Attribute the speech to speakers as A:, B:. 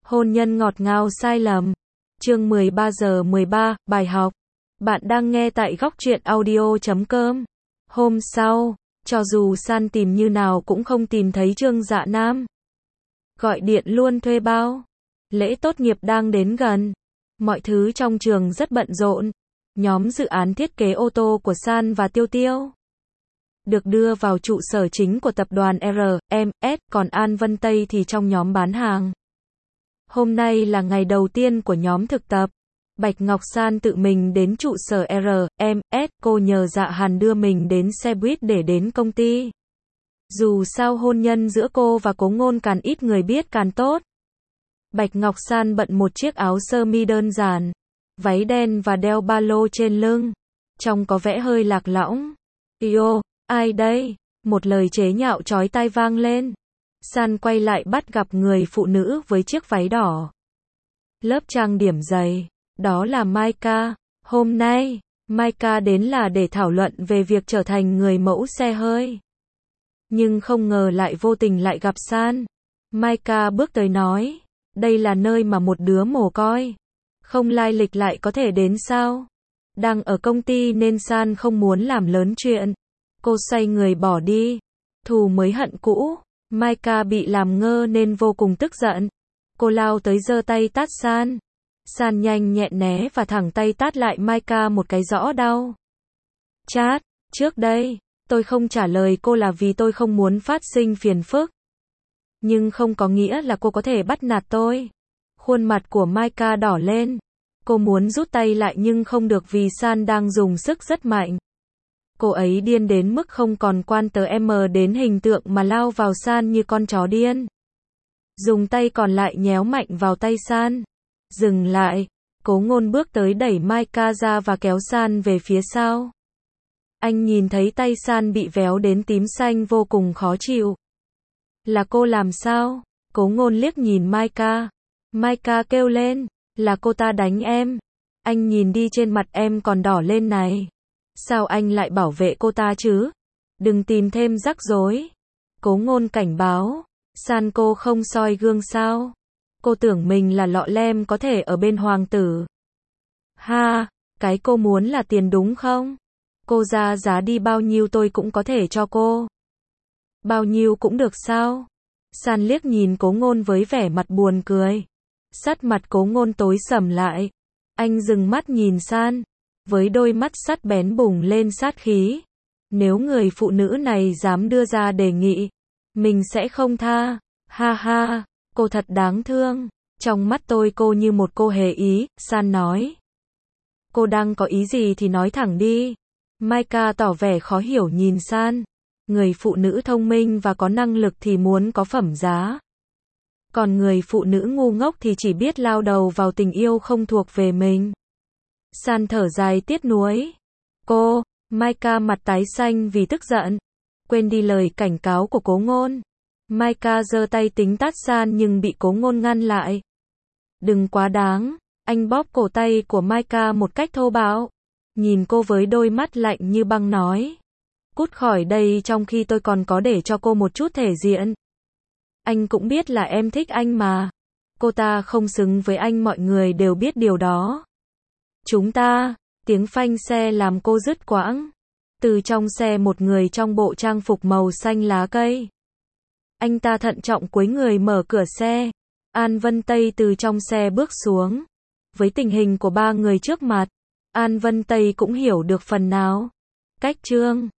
A: Hôn nhân ngọt ngào sai lầm. Chương 13 giờ 13, bài học. Bạn đang nghe tại góc truyện audio.com. Hôm sau, cho dù San tìm như nào cũng không tìm thấy Trương Dạ Nam. Gọi điện luôn thuê bao. Lễ tốt nghiệp đang đến gần. Mọi thứ trong trường rất bận rộn. Nhóm dự án thiết kế ô tô của San và Tiêu Tiêu được đưa vào trụ sở chính của tập đoàn RMS, còn An Vân Tây thì trong nhóm bán hàng. Hôm nay là ngày đầu tiên của nhóm thực tập. Bạch Ngọc San tự mình đến trụ sở RMS, cô nhờ Dạ Hàn đưa mình đến xe buýt để đến công ty. Dù sao hôn nhân giữa cô và Cố Ngôn càng ít người biết càng tốt. Bạch Ngọc San bận một chiếc áo sơ mi đơn giản, váy đen và đeo ba lô trên lưng, trông có vẻ hơi lạc lõng. "Yo, ai đây?" Một lời chế nhạo chói tai vang lên. San quay lại bắt gặp người phụ nữ với chiếc váy đỏ, lớp trang điểm dày. Đó là Maika. Hôm nay, Maika đến là để thảo luận về việc trở thành người mẫu xe hơi. Nhưng không ngờ lại vô tình lại gặp San. Maika bước tới nói, đây là nơi mà một đứa mồ côi không lai lịch lại có thể đến sao? Đang ở công ty nên San không muốn làm lớn chuyện. Cô xoay người bỏ đi. Thù mới hận cũ. Maika bị làm ngơ nên vô cùng tức giận. Cô lao tới giơ tay tát San. San nhanh nhẹn né và thẳng tay tát lại Maika một cái rõ đau. Chát, trước đây, tôi không trả lời cô là vì tôi không muốn phát sinh phiền phức. Nhưng không có nghĩa là cô có thể bắt nạt tôi. Khuôn mặt của Maika đỏ lên. Cô muốn rút tay lại nhưng không được vì San đang dùng sức rất mạnh. Cô ấy điên đến mức không còn quan đến hình tượng mà lao vào San như con chó điên. Dùng tay còn lại nhéo mạnh vào tay San. Dừng lại. Cố Ngôn bước tới đẩy Maika ra và kéo San về phía sau. Anh nhìn thấy tay San bị véo đến tím xanh vô cùng khó chịu. Là cô làm sao? Cố Ngôn liếc nhìn Maika. Maika kêu lên, là cô ta đánh em. Anh nhìn đi, trên mặt em còn đỏ lên này. Sao anh lại bảo vệ cô ta chứ? Đừng tìm thêm rắc rối. Cố Ngôn cảnh báo. San, cô không soi gương sao? Cô tưởng mình là lọ lem có thể ở bên hoàng tử. Ha, cái cô muốn là tiền đúng không? Cô ra giá đi bao nhiêu tôi cũng có thể cho cô. Bao nhiêu cũng được sao? San liếc nhìn Cố Ngôn với vẻ mặt buồn cười. Sắc mặt Cố Ngôn tối sầm lại. Anh dừng mắt nhìn San, với đôi mắt sắt bén bùng lên sát khí. Nếu người phụ nữ này dám đưa ra đề nghị, mình sẽ không tha. Ha ha, cô thật đáng thương. Trong mắt tôi cô như một cô hề ý, San nói. Cô đang có ý gì thì nói thẳng đi. Maika tỏ vẻ khó hiểu nhìn San. Người phụ nữ thông minh và có năng lực thì muốn có phẩm giá. Còn người phụ nữ ngu ngốc thì chỉ biết lao đầu vào tình yêu không thuộc về mình. San thở dài tiếc nuối. Cô, Maika mặt tái xanh vì tức giận. Quên đi lời cảnh cáo của Cố Ngôn. Maika giơ tay tính tát San nhưng bị Cố Ngôn ngăn lại. Đừng quá đáng. Anh bóp cổ tay của Maika một cách thô bạo. Nhìn cô với đôi mắt lạnh như băng nói. Cút khỏi đây, trong khi tôi còn có để cho cô một chút thể diện. Anh cũng biết là em thích anh mà. Cô ta không xứng với anh, mọi người đều biết điều đó. Chúng ta, tiếng phanh xe làm cô đứt quãng. Từ trong xe một người trong bộ trang phục màu xanh lá cây. Anh ta thận trọng cúi người mở cửa xe. An Vân Tây từ trong xe bước xuống. Với tình hình của ba người trước mặt, An Vân Tây cũng hiểu được phần nào. Cách Trương